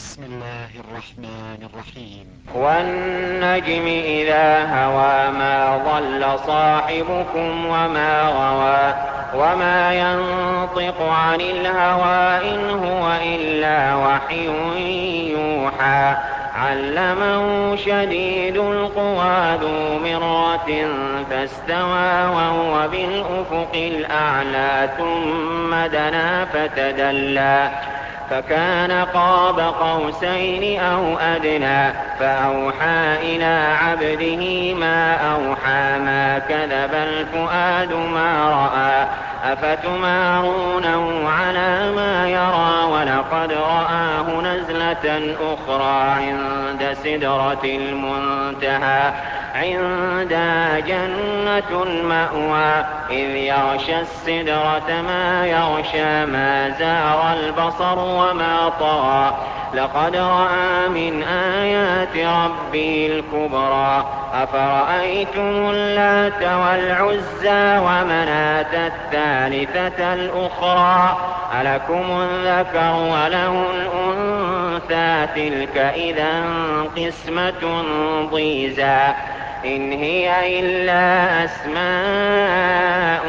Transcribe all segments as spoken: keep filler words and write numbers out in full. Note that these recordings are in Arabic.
بسم الله الرحمن الرحيم. والنجم إذا هوى ما ضل صاحبكم وما غوى وما ينطق عن الهوى إن هو إلا وحي يوحى علمه شديد القوى ذو مرة فاستوى وهو بالأفق الأعلى ثم دنا فتدلى فكان قاب قوسين أو أدنى فأوحى إلى عبده ما أوحى ما كذب الفؤاد ما رأى أفتمارونه على ما يرى ولقد رآه نزلة أخرى عند سدرة المنتهى عندها جنة المأوى إذ يغشى السدرة ما يغشى ما زاغ البصر وما طغى لقد رأى من آيات ربه الكبرى أفرأيتم اللات والعزى ومناة الثالثة الأخرى ألكم الذكر وله الأنثى تلك إذا قسمة ضيزى إن هي إلا أسماء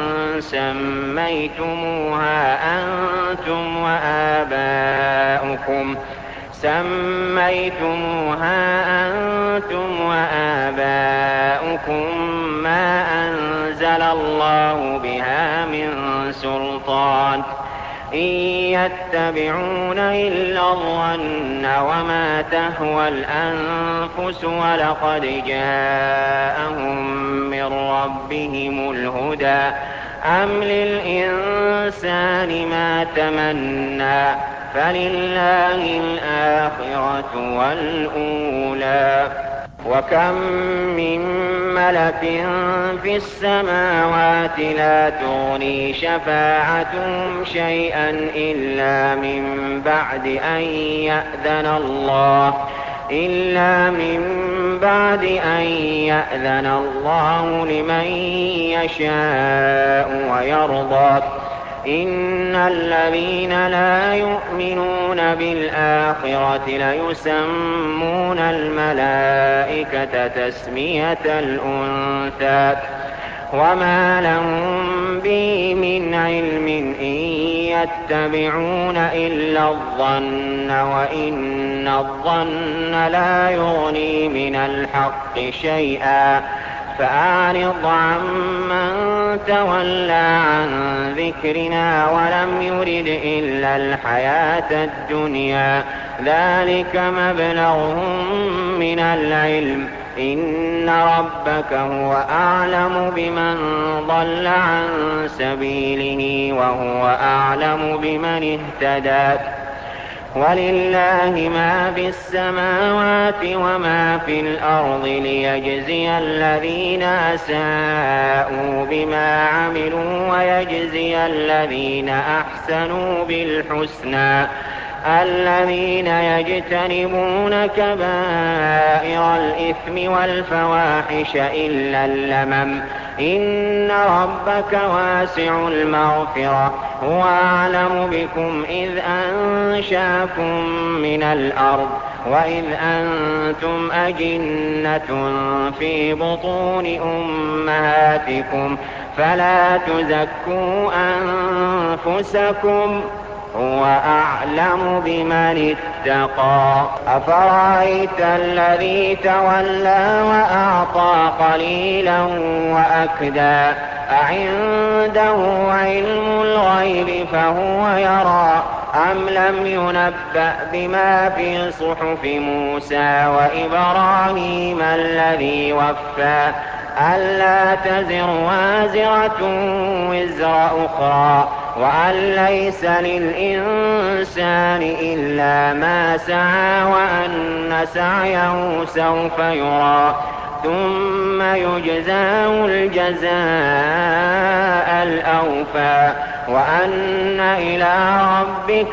سميتموها أنتم وآباؤكم سميتموها أنتم وآباؤكم ما أنزل الله بها من سلطان إن يتبعون إلا الظن وما تهوى الأنفس ولقد جاءهم من ربهم الهدى أم للإنسان ما تمنى فلله الآخرة والأولى وكم من ملك في السماوات لا تغني شفاعتهم شيئا إلا من بعد أن يأذن الله إلا من بعد أن يأذن الله لمن يشاء ويرضى إن الذين لا يؤمنون بالآخرة ليسمون الملائكة تسمية الأنثى وما لهم به من علم إن يتبعون إلا الظن وإن الظن لا يغني من الحق شيئا فأعرض عمن تولى عن ذكرنا ولم يرد إلا الحياة الدنيا ذلك مبلغهم من العلم إن ربك هو أعلم بمن ضل عن سبيله وهو أعلم بمن اهتدى ولله ما في السماوات وما في الأرض ليجزي الذين أساءوا بما عملوا ويجزي الذين أحسنوا بالحسنى الذين يجتنبون كبائر الإثم والفواحش إلا اللمم إن ربك واسع المغفرة هو أعلم بكم إذ أنشأكم من الأرض وإذ أنتم أجنة في بطون أمهاتكم فلا تزكوا أنفسكم هو أعلم بمن اتقى أفرأيت الذي تولى وأعطى قليلا وأكدى أعنده علم الغيب فهو يرى أم لم ينبأ بما في صحف موسى وإبراهيم الذي وفى ألا تزر وازرة وزر أخرى وأن ليس للإنسان إلا ما سعى وأن سعيه سوف يرى ثم يجزاه الجزاء الأوفى وأن إلى ربك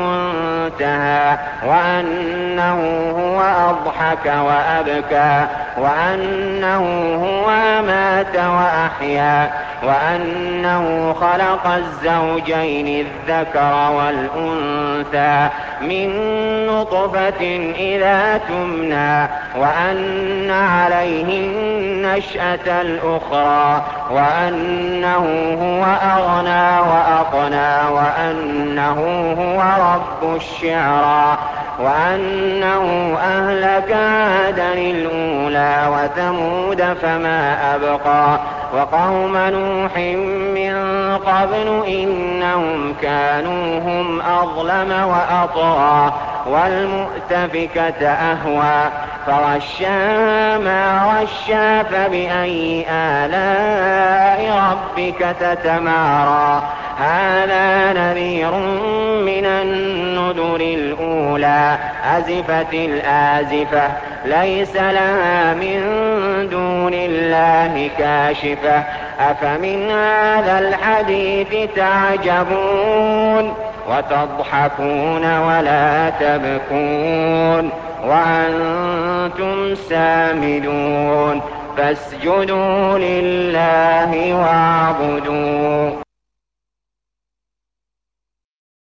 المنتهى وأنه هو أضحك وأبكى وأنه هو أمات وأحيا وأنه خلق الزوجين الذكر والأنثى من نطفة إذا تمنى وأن عليه النشأة الأخرى وأنه هو أغنى وأقنى وأنه هو رب الشعرى وأنه أهلك عادا الأولى وثمود فما أبقى وقوم نوح من قبل إنهم كانوا هم أظلم وأطغى والمؤتفكة أهوى فغشاها ما غشا فبأي آلاء ربك تتمارى هذا نذير من النذر الأولى أزفت الآزفة ليس لها من دون الله كاشفة أفمن هذا الحديث تعجبون وتضحكون ولا تبكون وأنتم سامدون فاسجدوا لله واعبدوا